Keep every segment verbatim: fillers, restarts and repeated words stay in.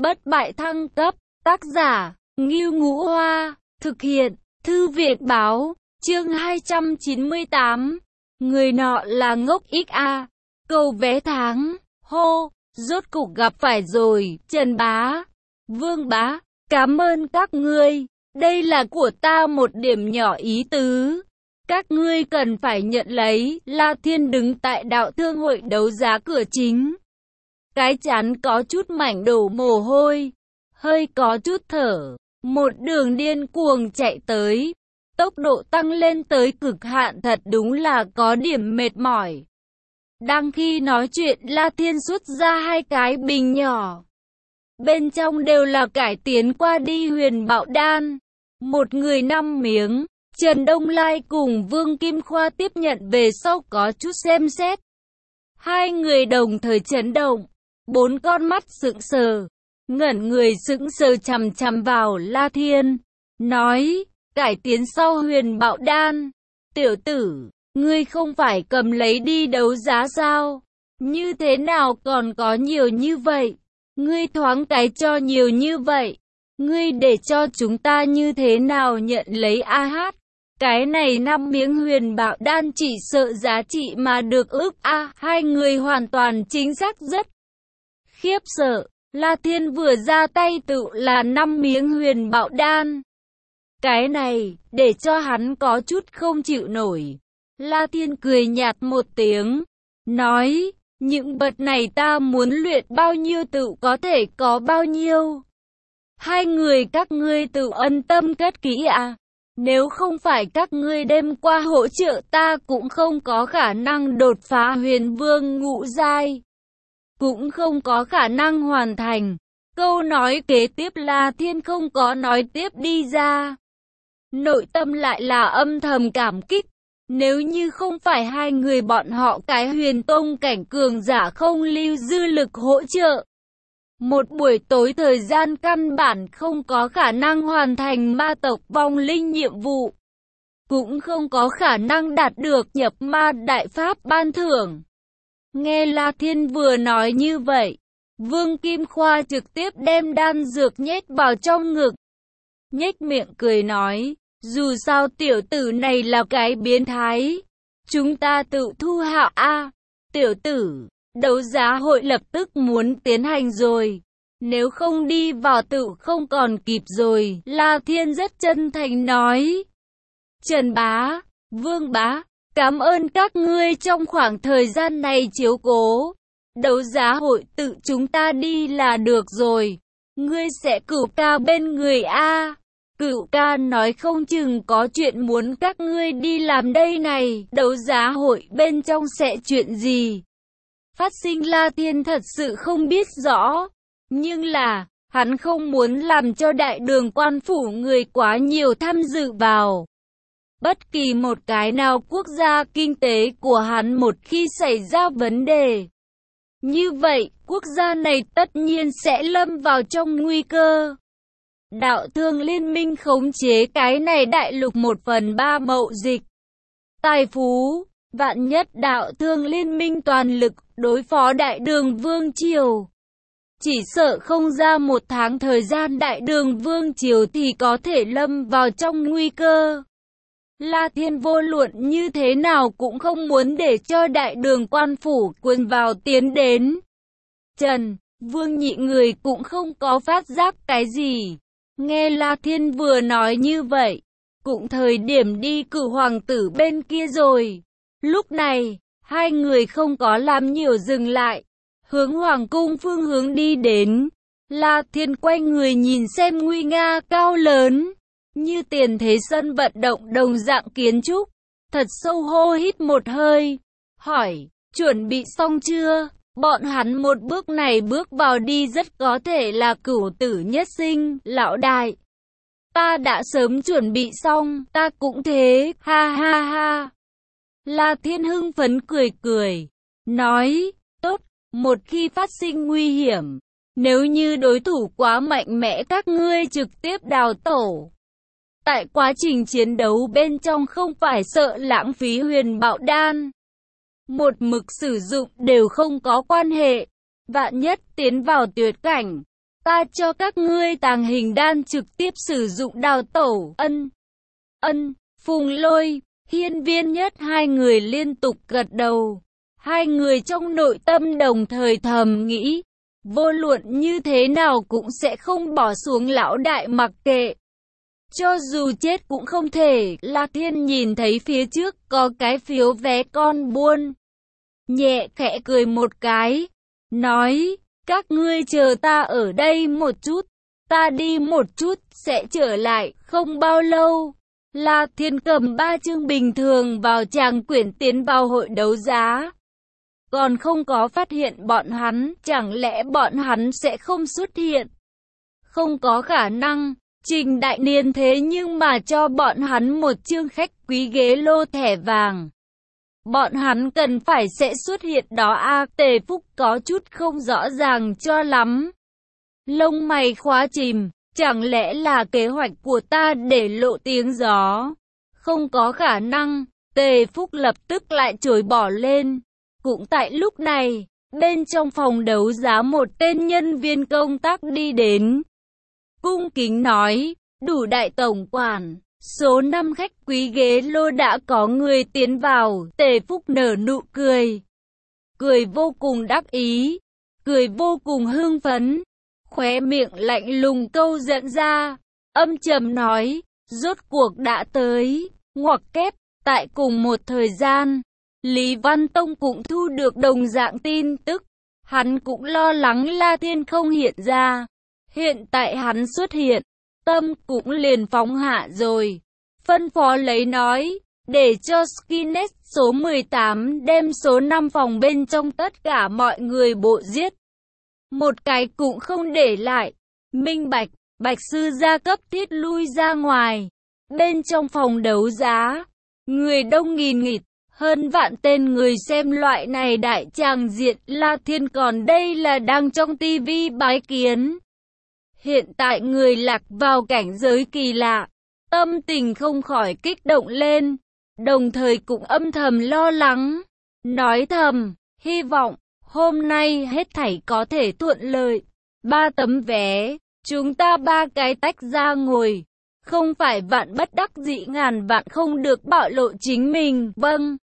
bất bại thăng cấp, tác giả, Ngưu Ngũ Hoa, thực hiện, Thư viện Báo, chương hai trăm chín mươi tám, người nọ là ngốc ích a, cầu vé tháng, hô, rốt cục gặp phải rồi, Trần Bá, Vương Bá, cảm ơn các ngươi, đây là của ta một điểm nhỏ ý tứ. Các ngươi cần phải nhận lấy. La Thiên đứng tại đạo thương hội đấu giá cửa chính. Cái trán có chút mảnh đổ mồ hôi, hơi có chút thở. Một đường điên cuồng chạy tới. Tốc độ tăng lên tới cực hạn, thật đúng là có điểm mệt mỏi. Đang khi nói chuyện, La Thiên xuất ra hai cái bình nhỏ. Bên trong đều là cải tiến qua đi huyền bạo đan. Một người năm miếng. Trần Đông Lai cùng Vương Kim Khoa tiếp nhận về sau có chút xem xét. Hai người đồng thời chấn động. Bốn con mắt sững sờ. Ngẩn người sững sờ chằm chằm vào La Thiên. Nói, cải tiến sau huyền bạo đan. Tiểu tử, ngươi không phải cầm lấy đi đấu giá sao? Như thế nào còn có nhiều như vậy? Ngươi thoáng cái cho nhiều như vậy. Ngươi để cho chúng ta như thế nào nhận lấy a hát? Cái này năm miếng huyền bạo đan chỉ sợ giá trị mà được ước a à, hai người hoàn toàn chính xác rất khiếp sợ. La Thiên vừa ra tay tự là năm miếng huyền bạo đan. Cái này, để cho hắn có chút không chịu nổi. La Thiên cười nhạt một tiếng, nói, những vật này ta muốn luyện bao nhiêu tự có thể có bao nhiêu. Hai người các ngươi tự ân tâm cất kỹ ạ. À. Nếu không phải các ngươi đêm qua hỗ trợ ta cũng không có khả năng đột phá huyền vương ngũ giai. Cũng không có khả năng hoàn thành. Câu nói kế tiếp La Thiên không có nói tiếp đi ra. Nội tâm lại là âm thầm cảm kích. Nếu như không phải hai người bọn họ cái huyền tông cảnh cường giả không lưu dư lực hỗ trợ. Một buổi tối thời gian căn bản không có khả năng hoàn thành ma tộc vong linh nhiệm vụ. Cũng không có khả năng đạt được nhập ma đại pháp ban thưởng. Nghe La Thiên vừa nói như vậy, Vương Kim Khoa trực tiếp đem đan dược nhét vào trong ngực. Nhếch miệng cười nói, dù sao tiểu tử này là cái biến thái. Chúng ta tự thu hạo a, tiểu tử. Đấu giá hội lập tức muốn tiến hành rồi. Nếu không đi vào tự không còn kịp rồi. La Thiên rất chân thành nói. Trần Bá, Vương Bá, cảm ơn các ngươi trong khoảng thời gian này chiếu cố. Đấu giá hội tự chúng ta đi là được rồi. Ngươi sẽ cửu ca bên người A. Cửu ca nói không chừng có chuyện muốn các ngươi đi làm đây này. Đấu giá hội bên trong sẽ chuyện gì phát sinh La Thiên thật sự không biết rõ. Nhưng là, hắn không muốn làm cho đại đường quan phủ người quá nhiều tham dự vào. Bất kỳ một cái nào quốc gia kinh tế của hắn một khi xảy ra vấn đề. Như vậy, quốc gia này tất nhiên sẽ lâm vào trong nguy cơ. Đạo thương liên minh khống chế cái này đại lục một phần ba mậu dịch. Tài phú. Vạn nhất đạo thương liên minh toàn lực đối phó đại đường vương triều. Chỉ sợ không ra một tháng thời gian đại đường vương triều thì có thể lâm vào trong nguy cơ. La Thiên vô luận như thế nào cũng không muốn để cho đại đường quan phủ cuốn vào tiến đến. Trần, Vương nhị người cũng không có phát giác cái gì. Nghe La Thiên vừa nói như vậy, cũng thời điểm đi cử hoàng tử bên kia rồi. Lúc này, hai người không có làm nhiều dừng lại, hướng hoàng cung phương hướng đi đến. La Thiên quay người nhìn xem nguy nga cao lớn, như tiền thế sân vận động đồng dạng kiến trúc, thật sâu hô hít một hơi, hỏi, chuẩn bị xong chưa? Bọn hắn một bước này bước vào đi rất có thể là cửu tử nhất sinh, lão đại. Ta đã sớm chuẩn bị xong, ta cũng thế, ha ha ha. La Thiên hưng phấn cười cười, nói, tốt, một khi phát sinh nguy hiểm, nếu như đối thủ quá mạnh mẽ các ngươi trực tiếp đào tổ. Tại quá trình chiến đấu bên trong không phải sợ lãng phí huyền bạo đan. Một mực sử dụng đều không có quan hệ, vạn nhất tiến vào tuyệt cảnh, Ta cho các ngươi tàng hình đan trực tiếp sử dụng đào tẩu. Ân, ân, Phùng Lôi, Hiên Viên Nhất hai người liên tục gật đầu. Hai người trong nội tâm đồng thời thầm nghĩ, vô luận như thế nào cũng sẽ không bỏ xuống lão đại mặc kệ. Cho dù chết cũng không thể. La Thiên nhìn thấy phía trước có cái phiếu vé con buôn, nhẹ khẽ cười một cái, nói, các ngươi chờ ta ở đây một chút, ta đi một chút, sẽ trở lại, không bao lâu. La Thiên cầm ba chương bình thường vào tràng quyển tiến vào hội đấu giá. Còn không có phát hiện bọn hắn, chẳng lẽ bọn hắn sẽ không xuất hiện? Không có khả năng, Trình Đại Niên thế nhưng mà cho bọn hắn một chương khách quý ghế lô thẻ vàng. Bọn hắn cần phải sẽ xuất hiện đó a. Tề Phúc có chút không rõ ràng cho lắm. Lông mày khóa chìm, chẳng lẽ là kế hoạch của ta để lộ tiếng gió? Không có khả năng, Tề Phúc lập tức lại chối bỏ lên. Cũng tại lúc này, bên trong phòng đấu giá một tên nhân viên công tác đi đến. Cung kính nói, đủ đại tổng quản, số năm khách quý ghế lô đã có người tiến vào. Tề Phúc nở nụ cười. Cười vô cùng đắc ý, cười vô cùng hưng phấn, khóe miệng lạnh lùng câu dẫn ra, âm trầm nói, rốt cuộc đã tới, ngoặc kép, tại cùng một thời gian. Lý Văn Tông cũng thu được đồng dạng tin tức, hắn cũng lo lắng La Thiên không hiện ra. Hiện tại hắn xuất hiện, tâm cũng liền phóng hạ rồi. Phân phó lấy nói, để cho Skynet số mười tám đem số năm phòng bên trong tất cả mọi người bộ giết. Một cái cũng không để lại. Minh bạch, Bạch Sư gia cấp thiết lui ra ngoài. Bên trong phòng đấu giá, người đông nghìn nghịt, hơn vạn tên người xem loại này đại tràng diện. La Thiên còn đây là đang trong tivi bái kiến. Hiện tại người lạc vào cảnh giới kỳ lạ, tâm tình không khỏi kích động lên, đồng thời cũng âm thầm lo lắng, nói thầm, hy vọng hôm nay hết thảy có thể thuận lợi. Ba tấm vé, chúng ta ba cái tách ra ngồi, không phải vạn bất đắc dĩ ngàn vạn không được bạo lộ chính mình. Vâng.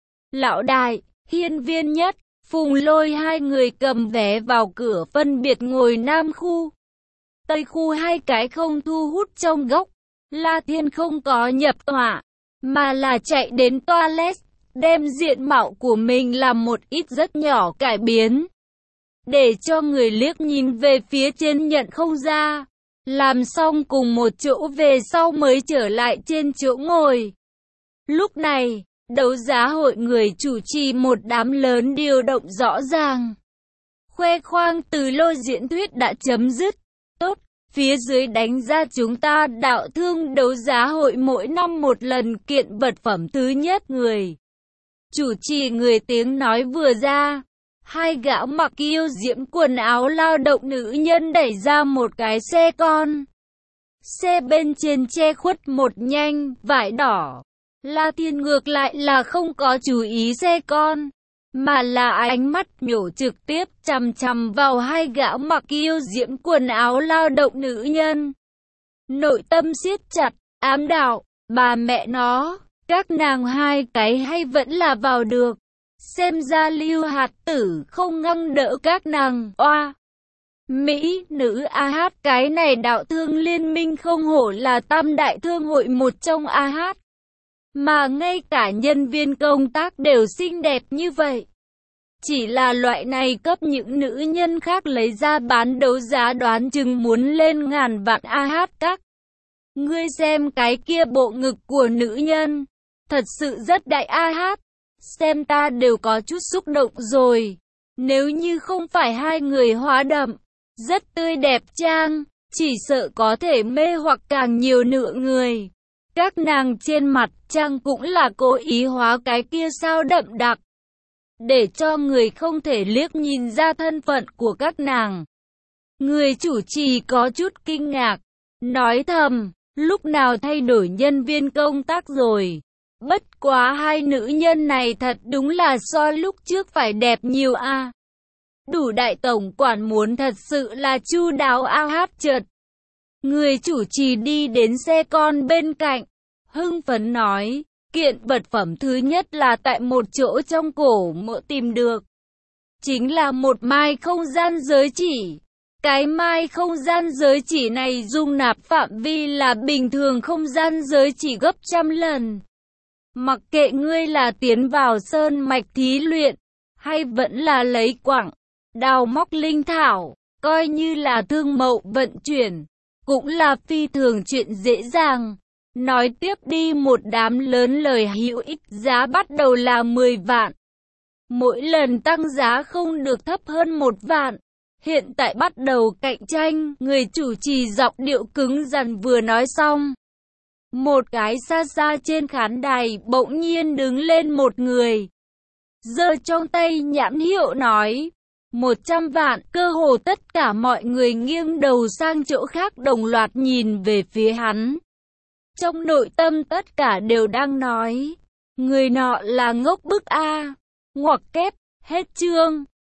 Lão đại, Hiên Viên Nhất, Phùng Lôi hai người cầm vé vào cửa phân biệt ngồi nam khu, tây khu, hai cái không thu hút trong góc. La Thiên không có nhập tọa, mà là chạy đến toilet, đem diện mạo của mình làm một ít rất nhỏ cải biến, để cho người liếc nhìn về phía trên nhận không ra. Làm xong cùng một chỗ về sau mới trở lại trên chỗ ngồi. Lúc này, đấu giá hội người chủ trì một đám lớn điều động rõ ràng. Khoe khoang từ lôi diễn thuyết đã chấm dứt. Tốt, phía dưới đánh ra chúng ta đạo thương đấu giá hội mỗi năm một lần kiện vật phẩm thứ nhất người. Chủ trì người tiếng nói vừa ra. Hai gã mặc yêu diễm quần áo lao động nữ nhân đẩy ra một cái xe con. Xe bên trên che khuất một nhanh vải đỏ. La Thiên ngược lại là không có chú ý xe con, mà là ánh mắt nhổ trực tiếp chằm chằm vào hai gã mặc yêu diễm quần áo lao động nữ nhân. Nội tâm siết chặt, ám đạo, bà mẹ nó, các nàng hai cái hay vẫn là vào được. Xem ra Lưu Hạt Tử không ngăn đỡ các nàng. Oa, Mỹ nữ a hát, cái này đạo thương liên minh không hổ là tam đại thương hội một trong a hát. Mà ngay cả nhân viên công tác đều xinh đẹp như vậy. Chỉ là loại này cấp những nữ nhân khác lấy ra bán đấu giá đoán chừng muốn lên ngàn vạn a hát các. Ngươi xem cái kia bộ ngực của nữ nhân, thật sự rất đại a hát. Xem ta đều có chút xúc động rồi. Nếu như không phải hai người hóa đậm, rất tươi đẹp trang, chỉ sợ có thể mê hoặc càng nhiều nửa người. Các nàng trên mặt trang cũng là cố ý hóa cái kia sao đậm đặc, để cho người không thể liếc nhìn ra thân phận của các nàng. Người chủ trì có chút kinh ngạc, nói thầm, lúc nào thay đổi nhân viên công tác rồi. Bất quá hai nữ nhân này thật đúng là so lúc trước phải đẹp nhiều a. Đủ đại tổng quản muốn thật sự là chu đáo a hát chợt. Người chủ trì đi đến xe con bên cạnh, hưng phấn nói, kiện vật phẩm thứ nhất là tại một chỗ trong cổ mộ tìm được. Chính là một mai không gian giới chỉ. Cái mai không gian giới chỉ này dung nạp phạm vi là bình thường không gian giới chỉ gấp trăm lần. Mặc kệ ngươi là tiến vào sơn mạch thí luyện, hay vẫn là lấy quặng, đào móc linh thảo, coi như là thương mậu vận chuyển, cũng là phi thường chuyện dễ dàng. Nói tiếp đi, một đám lớn lời hữu ích, giá bắt đầu là mười vạn. Mỗi lần tăng giá không được thấp hơn một vạn. Hiện tại bắt đầu cạnh tranh, người chủ trì giọng điệu cứng rắn vừa nói xong. Một cái xa xa trên khán đài bỗng nhiên đứng lên một người. Giơ trong tay nhãn hiệu nói, một trăm vạn, cơ hồ tất cả mọi người nghiêng đầu sang chỗ khác đồng loạt nhìn về phía hắn. Trong nội tâm tất cả đều đang nói, người nọ là ngốc bức a. Ngoặc kép, hết chương.